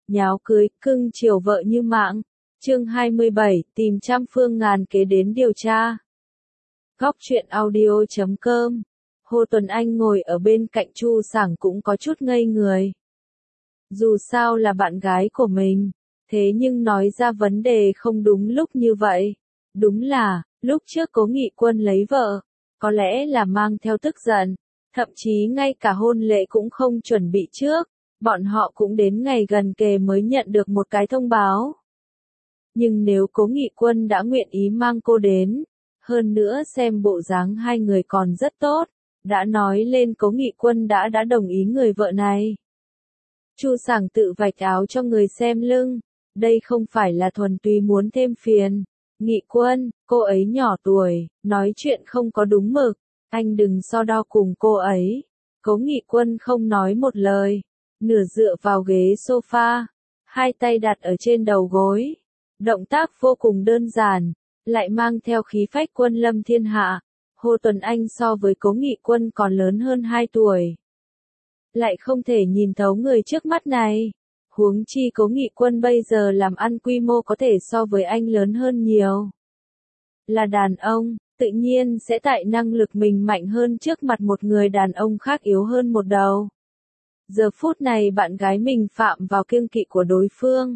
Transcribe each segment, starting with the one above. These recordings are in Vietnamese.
nháo cưới, cưng chiều vợ như mạng. Chương 27, tìm trăm phương ngàn kế đến điều tra. Góc truyện audio.com. Hồ Tuấn Anh ngồi ở bên cạnh Chu Sảng cũng có chút ngây người. Dù sao là bạn gái của mình, thế nhưng nói ra vấn đề không đúng lúc như vậy. Đúng là, lúc trước Cố Nghị Quân lấy vợ, có lẽ là mang theo tức giận, thậm chí ngay cả hôn lễ cũng không chuẩn bị trước, bọn họ cũng đến ngày gần kề mới nhận được một cái thông báo. Nhưng nếu Cố Nghị Quân đã nguyện ý mang cô đến, hơn nữa xem bộ dáng hai người còn rất tốt, đã nói lên Cố Nghị Quân đã đồng ý người vợ này. Chu Sảng tự vạch áo cho người xem lưng, đây không phải là thuần túy muốn thêm phiền. Nghị Quân, cô ấy nhỏ tuổi, nói chuyện không có đúng mực, anh đừng so đo cùng cô ấy. Cố Nghị Quân không nói một lời, nửa dựa vào ghế sofa, hai tay đặt ở trên đầu gối. Động tác vô cùng đơn giản, lại mang theo khí phách quân lâm thiên hạ. Hồ Tuấn Anh so với Cố Nghị Quân còn lớn hơn 2 tuổi. Lại không thể nhìn thấu người trước mắt này. Huống chi Cố Nghị Quân bây giờ làm ăn quy mô có thể so với anh lớn hơn nhiều. Là đàn ông, tự nhiên sẽ tại năng lực mình mạnh hơn trước mặt một người đàn ông khác yếu hơn một đầu. Giờ phút này bạn gái mình phạm vào kiêng kỵ của đối phương.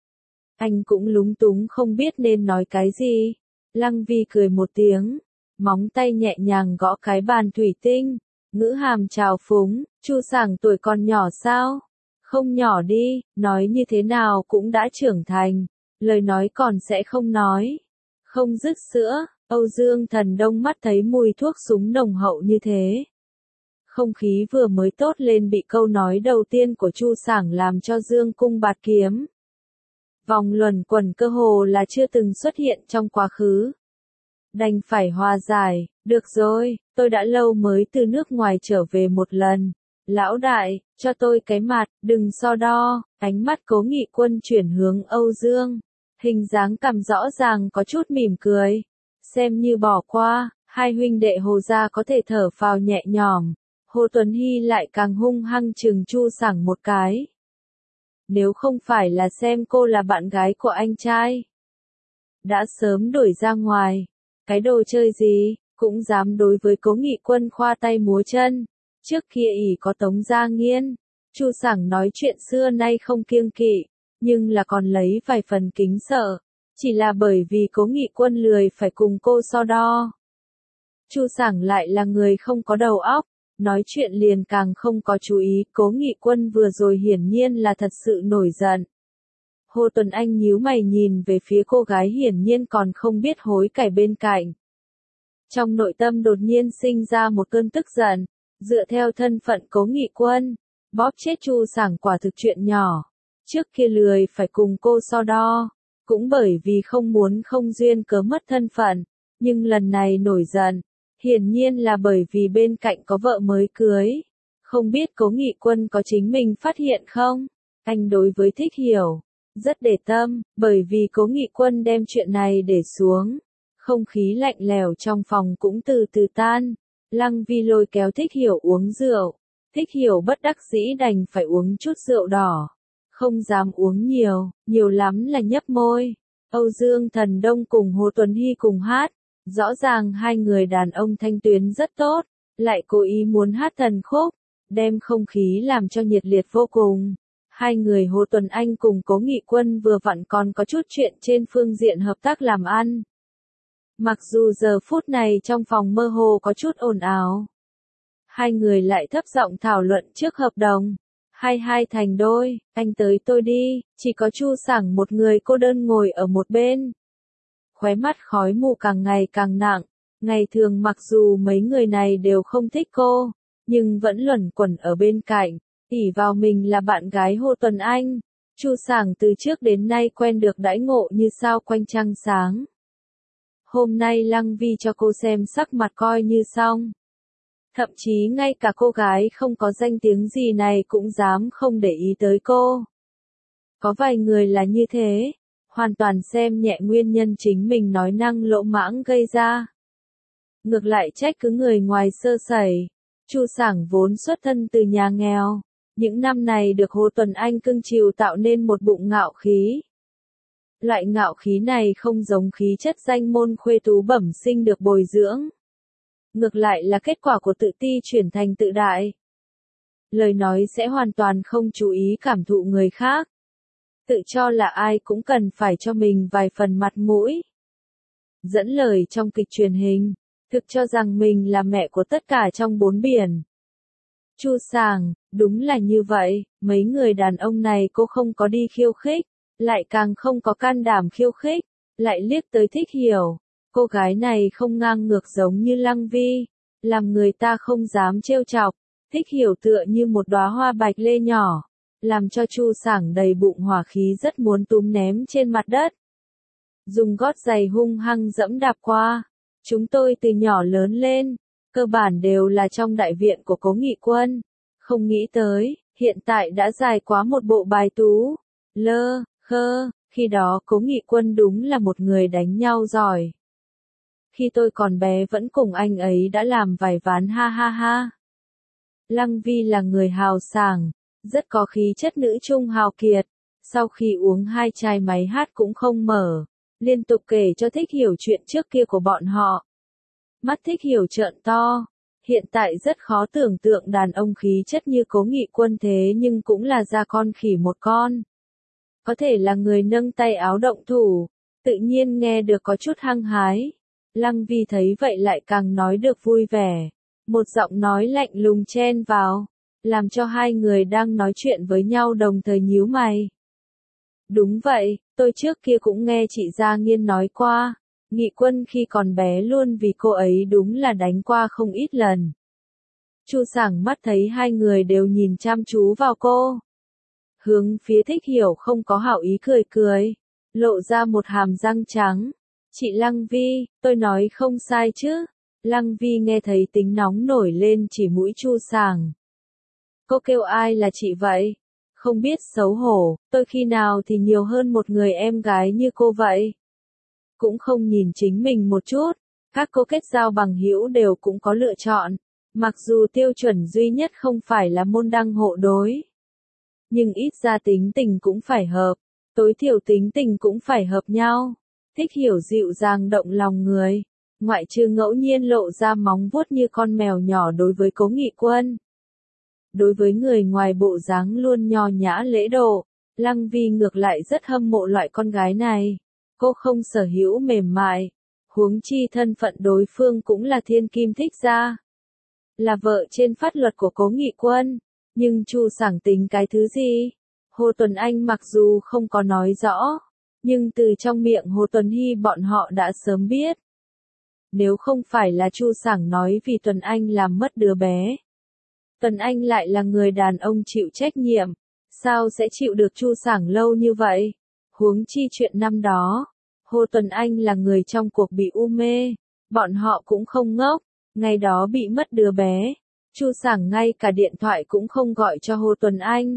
Anh cũng lúng túng không biết nên nói cái gì. Lăng Vi cười một tiếng, móng tay nhẹ nhàng gõ cái bàn thủy tinh, ngữ hàm trào phúng, Chu Sảng tuổi còn nhỏ sao? Không nhỏ đi, nói như thế nào cũng đã trưởng thành, lời nói còn sẽ không nói. Không dứt sữa, Âu Dương Thần Đông mắt thấy mùi thuốc súng nồng hậu như thế. Không khí vừa mới tốt lên bị câu nói đầu tiên của Chu Sảng làm cho dương cung bạt kiếm. Vòng luẩn quẩn cơ hồ là chưa từng xuất hiện trong quá khứ. Đành phải hòa giải, được rồi, tôi đã lâu mới từ nước ngoài trở về một lần. Lão đại, cho tôi cái mặt, đừng so đo. Ánh mắt Cố Nghị Quân chuyển hướng Âu Dương. Hình dáng cằm rõ ràng có chút mỉm cười. Xem như bỏ qua, hai huynh đệ Hồ gia có thể thở phào nhẹ nhõm. Hồ Tuấn Hy lại càng hung hăng chừng Chu Sảng một cái. Nếu không phải là xem cô là bạn gái của anh trai, đã sớm đuổi ra ngoài. Cái đồ chơi gì, cũng dám đối với Cố Nghị Quân khoa tay múa chân. Trước kia ỷ có Tống Gia Nghiên, Chu Sảng nói chuyện xưa nay không kiêng kỵ, nhưng là còn lấy vài phần kính sợ. Chỉ là bởi vì Cố Nghị Quân lười phải cùng cô so đo. Chu Sảng lại là người không có đầu óc, nói chuyện liền càng không có chú ý. Cố Nghị Quân vừa rồi hiển nhiên là thật sự nổi giận. Hồ Tuấn Anh nhíu mày nhìn về phía cô gái hiển nhiên còn không biết hối cải bên cạnh. Trong nội tâm đột nhiên sinh ra một cơn tức giận, dựa theo thân phận Cố Nghị Quân, bóp chết Chu Sảng quả thực chuyện nhỏ. Trước kia lười phải cùng cô so đo, cũng bởi vì không muốn không duyên cớ mất thân phận, nhưng lần này nổi giận, hiển nhiên là bởi vì bên cạnh có vợ mới cưới. Không biết Cố Nghị Quân có chính mình phát hiện không? Anh đối với Thích Hiểu rất để tâm, bởi vì Cố Nghị Quân đem chuyện này để xuống. Không khí lạnh lẽo trong phòng cũng từ từ tan. Lăng Vi lôi kéo Thích Hiểu uống rượu. Thích Hiểu bất đắc dĩ đành phải uống chút rượu đỏ. Không dám uống nhiều, nhiều lắm là nhấp môi. Âu Dương Thần Đông cùng Hồ Tuấn Hy cùng hát. Rõ ràng hai người đàn ông thanh tuyến rất tốt, lại cố ý muốn hát thần khúc, đem không khí làm cho nhiệt liệt vô cùng. Hai người Hồ Tuấn Anh cùng Cố Nghị Quân vừa vặn còn có chút chuyện trên phương diện hợp tác làm ăn. Mặc dù giờ phút này trong phòng mơ hồ có chút ồn ào, hai người lại thấp giọng thảo luận trước hợp đồng. Hai thành đôi, anh tới tôi đi, chỉ có Chu Sảng một người cô đơn ngồi ở một bên. Khóe mắt khói mù càng ngày càng nặng, ngày thường mặc dù mấy người này đều không thích cô, nhưng vẫn luẩn quẩn ở bên cạnh, ỷ vào mình là bạn gái Hồ Tuấn Anh. Chu Sảng từ trước đến nay quen được đãi ngộ như sao quanh trăng sáng. Hôm nay Lăng Vi cho cô xem sắc mặt coi như xong. Thậm chí ngay cả cô gái không có danh tiếng gì này cũng dám không để ý tới cô. Có vài người là như thế, hoàn toàn xem nhẹ nguyên nhân chính mình nói năng lỗ mãng gây ra. Ngược lại trách cứ người ngoài sơ sẩy. Chu Sảng vốn xuất thân từ nhà nghèo, Những năm này được Hồ Tuấn Anh cưng chiều tạo nên một bụng ngạo khí. Loại ngạo khí này không giống khí chất danh môn khuê tú bẩm sinh được bồi dưỡng. Ngược lại là kết quả của tự ti chuyển thành tự đại. Lời nói sẽ hoàn toàn không chú ý cảm thụ người khác. Tự cho là ai cũng cần phải cho mình vài phần mặt mũi. Dẫn lời trong kịch truyền hình, thực cho rằng mình là mẹ của tất cả trong bốn biển. Chu Sàng, đúng là như vậy, mấy người đàn ông này cô không có đi khiêu khích, lại càng không có can đảm khiêu khích, lại liếc tới Thích Hiểu. Cô gái này không ngang ngược giống như Lăng Vi, làm người ta không dám trêu chọc. Thích Hiểu tựa như một đóa hoa bạch lê nhỏ, làm cho Chu Sảng đầy bụng hỏa khí rất muốn túm ném trên mặt đất. Dùng gót giày hung hăng dẫm đạp qua. Chúng tôi từ nhỏ lớn lên, cơ bản đều là trong đại viện của Cố Nghị Quân. Không nghĩ tới, hiện tại đã dài quá một bộ bài tú. Lơ, khơ, khi đó Cố Nghị Quân đúng là một người đánh nhau giỏi. Khi tôi còn bé vẫn cùng anh ấy đã làm vài ván ha ha ha. Lăng Vi là người hào sảng, rất có khí chất nữ trung hào kiệt. Sau khi uống 2 chai máy hát cũng không mở, liên tục kể cho Thích Hiểu chuyện trước kia của bọn họ. Mắt Thích Hiểu trợn to, hiện tại rất khó tưởng tượng đàn ông khí chất như Cố Nghị Quân thế nhưng cũng là da con khỉ một con. Có thể là người nâng tay áo động thủ, tự nhiên nghe được có chút hăng hái. Lăng Vi thấy vậy lại càng nói được vui vẻ. Một giọng nói lạnh lùng chen vào, làm cho hai người đang nói chuyện với nhau đồng thời nhíu mày. Đúng vậy, tôi trước kia cũng nghe chị Gia Nghiên nói qua, Nghị Quân khi còn bé luôn vì cô ấy đúng là đánh qua không ít lần. Chu Sảng mắt thấy hai người đều nhìn chăm chú vào cô. Hướng phía Thích Hiểu không có hảo ý cười cười, lộ ra một hàm răng trắng. Chị Lăng Vi, tôi nói không sai chứ? Lăng Vi nghe thấy tính nóng nổi lên chỉ mũi Chu Sảng. Cô kêu ai là chị vậy? Không biết xấu hổ, tôi khi nào thì nhiều hơn một người em gái như cô vậy? Cũng không nhìn chính mình một chút, các cô kết giao bằng hữu đều cũng có lựa chọn, mặc dù tiêu chuẩn duy nhất không phải là môn đăng hộ đối. Nhưng ít ra tính tình cũng phải hợp, tối thiểu tính tình cũng phải hợp nhau. Thích Hiểu dịu dàng động lòng người, ngoại trừ ngẫu nhiên lộ ra móng vuốt như con mèo nhỏ đối với Cố Nghị Quân. Đối với người ngoài bộ dáng luôn nho nhã lễ độ, Lăng Vi ngược lại rất hâm mộ loại con gái này. Cô không sở hữu mềm mại, huống chi thân phận đối phương cũng là thiên kim thích gia. Là vợ trên pháp luật của Cố Nghị Quân, nhưng Chu Sảng tính cái thứ gì? Hồ Tuấn Anh mặc dù không có nói rõ, nhưng từ trong miệng Hồ Tuấn Hy bọn họ đã sớm biết. Nếu không phải là Chu Sảng nói vì Tuấn Anh làm mất đứa bé, Tuấn Anh lại là người đàn ông chịu trách nhiệm, sao sẽ chịu được Chu Sảng lâu như vậy? Huống chi chuyện năm đó, Hồ Tuấn Anh là người trong cuộc bị u mê, bọn họ cũng không ngốc, ngày đó bị mất đứa bé, Chu Sảng ngay cả điện thoại cũng không gọi cho Hồ Tuấn Anh.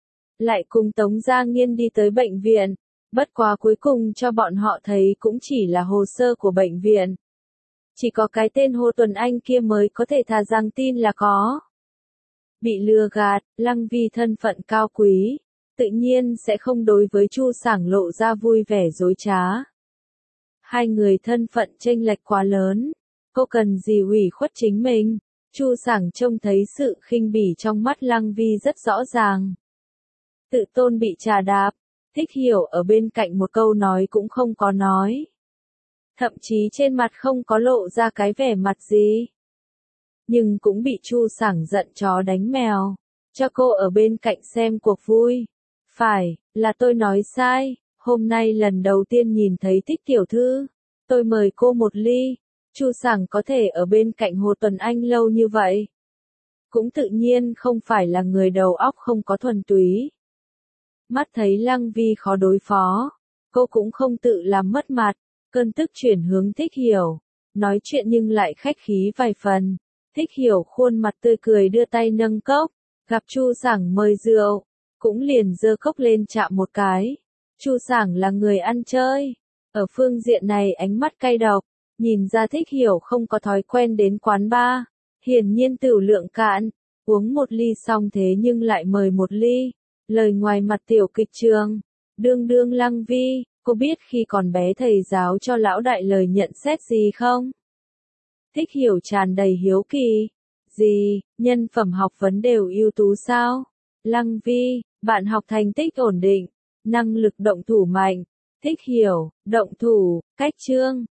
Lại cùng Tống Gia Nghiên đi tới bệnh viện, bất quá cuối cùng cho bọn họ thấy cũng chỉ là hồ sơ của bệnh viện. Chỉ có cái tên Hồ Tuấn Anh kia mới có thể thà rằng tin là có. Bị lừa gạt, Lăng Vi thân phận cao quý, tự nhiên sẽ không đối với Chu Sảng lộ ra vui vẻ dối trá. Hai người thân phận chênh lệch quá lớn, cô cần gì ủy khuất chính mình? Chu Sảng trông thấy sự khinh bỉ trong mắt Lăng Vi rất rõ ràng. Tự tôn bị trà đạp, Thích Hiểu ở bên cạnh một câu nói cũng không có nói. Thậm chí trên mặt không có lộ ra cái vẻ mặt gì. Nhưng cũng bị Chu Sảng giận chó đánh mèo, cho cô ở bên cạnh xem cuộc vui. Phải, là tôi nói sai, hôm nay lần đầu tiên nhìn thấy Thích tiểu thư, tôi mời cô một ly. Chu Sảng có thể ở bên cạnh Hồ Tuấn Anh lâu như vậy, cũng tự nhiên không phải là người đầu óc không có thuần túy. Mắt thấy Lăng Vi khó đối phó, cô cũng không tự làm mất mặt, cơn tức chuyển hướng Thích Hiểu, nói chuyện nhưng lại khách khí vài phần. Thích Hiểu khuôn mặt tươi cười đưa tay nâng cốc, gặp Chu Sảng mời rượu, cũng liền giơ cốc lên chạm một cái. Chu Sảng là người ăn chơi, ở phương diện này ánh mắt cay độc, nhìn ra Thích Hiểu không có thói quen đến quán bar, hiển nhiên tửu lượng cạn, Uống một ly xong thế nhưng lại mời một ly. Lời ngoài mặt tiểu kịch trường. Đương đương Lăng Vi, cô biết khi còn bé thầy giáo cho lão đại lời nhận xét gì không? Thích Hiểu tràn đầy hiếu kỳ. Gì, nhân phẩm học vấn đều ưu tú sao? Lăng Vi, bạn học thành tích ổn định, năng lực động thủ mạnh. Thích Hiểu, động thủ, cách chương,